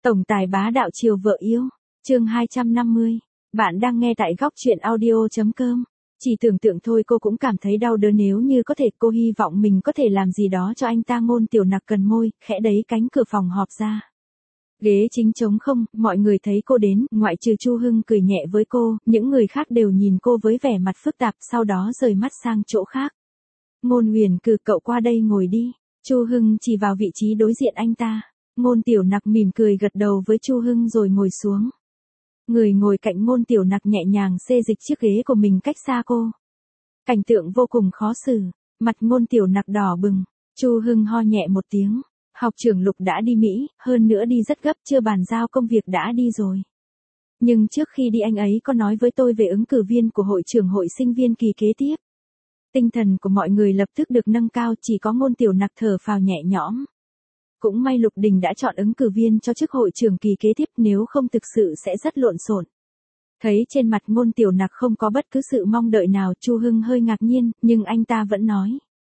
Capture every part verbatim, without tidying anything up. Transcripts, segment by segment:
Tổng tài bá đạo chiều vợ yêu, chương hai trăm năm mươi. Bạn đang nghe tại góc truyện audio chấm com. Chỉ tưởng tượng thôi cô cũng cảm thấy đau đớn, nếu như có thể cô hy vọng mình có thể làm gì đó cho anh ta. Ngôn Tiểu Nặc cần môi, khẽ đẩy cánh cửa phòng họp ra. Ghế chính trống không, mọi người thấy cô đến, ngoại trừ Chu Hưng cười nhẹ với cô, những người khác đều nhìn cô với vẻ mặt phức tạp, sau đó rời mắt sang chỗ khác. Ngôn Huyền Cừ, cậu qua đây ngồi đi. Chu Hưng chỉ vào vị trí đối diện anh ta. Ngôn Tiểu Nặc mỉm cười gật đầu với Chu Hưng rồi ngồi xuống. Người ngồi cạnh Ngôn Tiểu Nặc nhẹ nhàng xê dịch chiếc ghế của mình cách xa cô. Cảnh tượng vô cùng khó xử, mặt Ngôn Tiểu Nặc đỏ bừng. Chu Hưng ho nhẹ một tiếng. Học trưởng Lục đã đi Mỹ, hơn nữa đi rất gấp, chưa bàn giao công việc đã đi rồi. Nhưng trước khi đi anh ấy có nói với tôi về ứng cử viên của hội trưởng hội sinh viên kỳ kế tiếp. Tinh thần của mọi người lập tức được nâng cao, chỉ có Ngôn Tiểu Nặc thở phào nhẹ nhõm. Cũng may Lục Đình đã chọn ứng cử viên cho chức hội trưởng kỳ kế tiếp, nếu không thực sự sẽ rất lộn xộn. Thấy trên mặt Ngôn Tiểu Nặc không có bất cứ sự mong đợi nào, Chu Hưng hơi ngạc nhiên, nhưng anh ta vẫn nói.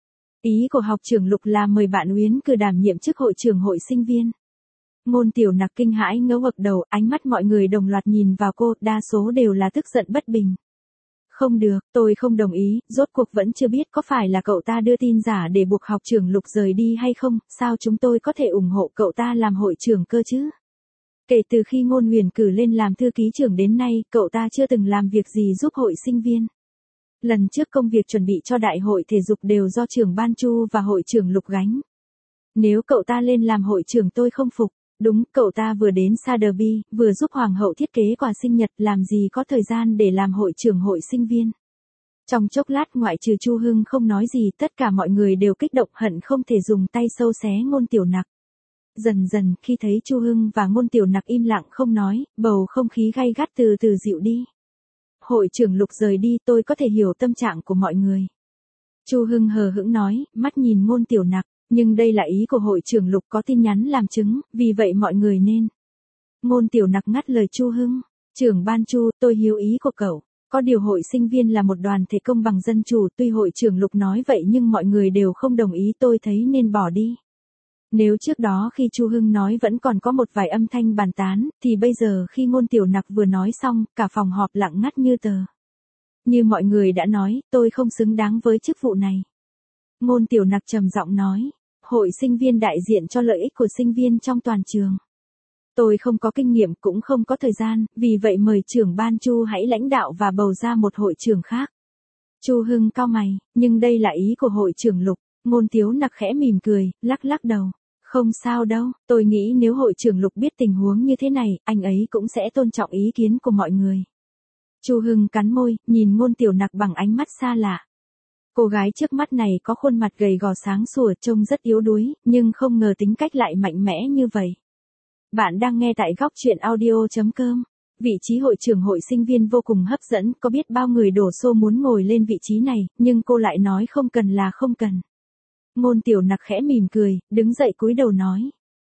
Ý của học trưởng Lục là mời bạn Uyến Cừ đảm nhiệm chức hội trưởng hội sinh viên. Ngôn Tiểu Nặc kinh hãi ngớ ngực đầu, ánh mắt mọi người đồng loạt nhìn vào cô, đa số đều là tức giận bất bình. Không được, tôi không đồng ý, rốt cuộc vẫn chưa biết có phải là cậu ta đưa tin giả để buộc học trưởng Lục rời đi hay không, sao chúng tôi có thể ủng hộ cậu ta làm hội trưởng cơ chứ? Kể từ khi Ngôn Huyền Cừ lên làm thư ký trưởng đến nay, cậu ta chưa từng làm việc gì giúp hội sinh viên. Lần trước công việc chuẩn bị cho đại hội thể dục đều do trưởng ban Chu và hội trưởng Lục gánh. Nếu cậu ta lên làm hội trưởng tôi không phục. Đúng, cậu ta vừa đến Sotheby, vừa giúp hoàng hậu thiết kế quà sinh nhật, làm gì có thời gian để làm hội trưởng hội sinh viên. Trong chốc lát ngoại trừ Chu Hưng không nói gì, tất cả mọi người đều kích động hận không thể dùng tay sâu xé Ngôn Tiểu Nặc. Dần dần, khi thấy Chu Hưng và Ngôn Tiểu Nặc im lặng không nói, bầu không khí gay gắt từ từ dịu đi. Hội trưởng Lục rời đi, tôi có thể hiểu tâm trạng của mọi người. Chu Hưng hờ hững nói, mắt nhìn Ngôn Tiểu Nặc. Nhưng đây là ý của hội trưởng Lục, có tin nhắn làm chứng, vì vậy mọi người nên. Ngôn Tiểu Nặc ngắt lời Chu Hưng. Trưởng ban Chu, tôi hiểu ý của cậu. Có điều hội sinh viên là một đoàn thể công bằng dân chủ, tuy hội trưởng Lục nói vậy nhưng mọi người đều không đồng ý, tôi thấy nên bỏ đi. Nếu trước đó khi Chu Hưng nói vẫn còn có một vài âm thanh bàn tán, thì bây giờ khi Ngôn Tiểu Nặc vừa nói xong, cả phòng họp lặng ngắt như tờ. Như mọi người đã nói, tôi không xứng đáng với chức vụ này. Ngôn Tiểu Nặc trầm giọng nói. Hội sinh viên đại diện cho lợi ích của sinh viên trong toàn trường. Tôi không có kinh nghiệm cũng không có thời gian, vì vậy mời trưởng ban Chu hãy lãnh đạo và bầu ra một hội trưởng khác. Chu Hưng cau mày, nhưng đây là ý của hội trưởng Lục. Ngôn Tiểu Nặc khẽ mỉm cười, lắc lắc đầu. Không sao đâu, tôi nghĩ nếu hội trưởng Lục biết tình huống như thế này, anh ấy cũng sẽ tôn trọng ý kiến của mọi người. Chu Hưng cắn môi, nhìn Ngôn Tiểu Nặc bằng ánh mắt xa lạ. Cô gái trước mắt này có khuôn mặt gầy gò sáng sủa, trông rất yếu đuối, nhưng không ngờ tính cách lại mạnh mẽ như vậy. Bạn đang nghe tại góc truyện audio chấm com. Vị trí hội trưởng hội sinh viên vô cùng hấp dẫn, có biết bao người đổ xô muốn ngồi lên vị trí này, nhưng cô lại nói không cần là không cần. Ngôn Tiểu Nặc khẽ mỉm cười, đứng dậy cúi đầu nói.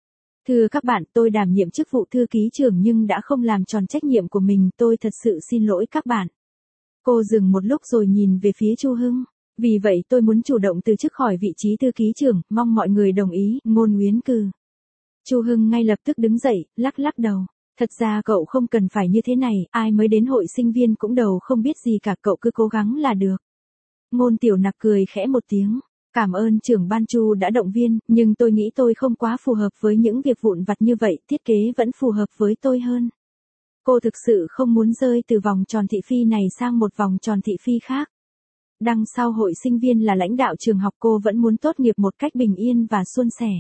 Thưa các bạn, tôi đảm nhiệm chức vụ thư ký trưởng nhưng đã không làm tròn trách nhiệm của mình, tôi thật sự xin lỗi các bạn. Cô dừng một lúc rồi nhìn về phía Chu Hưng. Vì vậy tôi muốn chủ động từ chức khỏi vị trí thư ký trưởng, mong mọi người đồng ý. Ngôn Uyến Cừ. Chu Hưng ngay lập tức đứng dậy, lắc lắc đầu. Thật ra cậu không cần phải như thế này, ai mới đến hội sinh viên cũng đầu không biết gì cả, cậu cứ cố gắng là được. Ngôn Tiểu Nặc cười khẽ một tiếng. Cảm ơn trưởng ban Chu đã động viên, nhưng tôi nghĩ tôi không quá phù hợp với những việc vụn vặt như vậy, thiết kế vẫn phù hợp với tôi hơn. Cô thực sự không muốn rơi từ vòng tròn thị phi này sang một vòng tròn thị phi khác. Đằng sau hội sinh viên là lãnh đạo trường học, cô vẫn muốn tốt nghiệp một cách bình yên và suôn sẻ.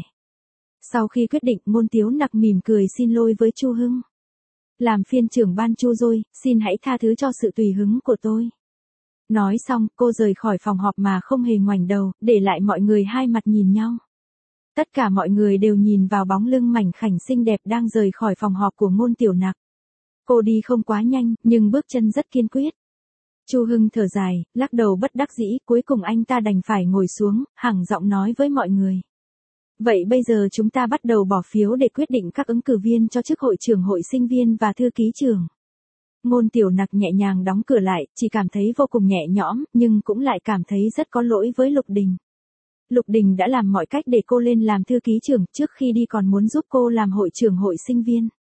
Sau khi quyết định, Ngôn Tiểu Nặc mỉm cười xin lỗi với Chu Hưng. Làm phiên trưởng ban Chu rồi, xin hãy tha thứ cho sự tùy hứng của tôi. Nói xong, cô rời khỏi phòng họp mà không hề ngoảnh đầu, để lại mọi người hai mặt nhìn nhau. Tất cả mọi người đều nhìn vào bóng lưng mảnh khảnh xinh đẹp đang rời khỏi phòng họp của Ngôn Tiểu Nặc. Cô đi không quá nhanh, nhưng bước chân rất kiên quyết. Chu Hưng thở dài, lắc đầu bất đắc dĩ, cuối cùng anh ta đành phải ngồi xuống, hẳng giọng nói với mọi người. Vậy bây giờ chúng ta bắt đầu bỏ phiếu để quyết định các ứng cử viên cho chức hội trưởng hội sinh viên và thư ký trưởng. Ngôn Tiểu Nặc nhẹ nhàng đóng cửa lại, chỉ cảm thấy vô cùng nhẹ nhõm, nhưng cũng lại cảm thấy rất có lỗi với Lục Đình. Lục Đình đã làm mọi cách để cô lên làm thư ký trưởng, trước khi đi còn muốn giúp cô làm hội trưởng hội sinh viên.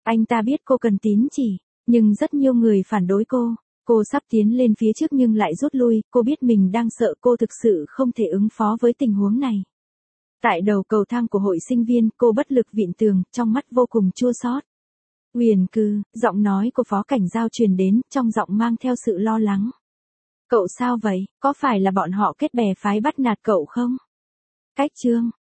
Anh ta biết cô cần tín chỉ, nhưng rất nhiều người phản đối cô. Cô sắp tiến lên phía trước nhưng lại rút lui, cô biết mình đang sợ, cô thực sự không thể ứng phó với tình huống này. Tại đầu cầu thang của hội sinh viên, cô bất lực vịn tường, trong mắt vô cùng chua xót. Huyền Cư, giọng nói của Phó Cảnh Giao truyền đến, trong giọng mang theo sự lo lắng. Cậu sao vậy, có phải là bọn họ kết bè phái bắt nạt cậu không? Cách chương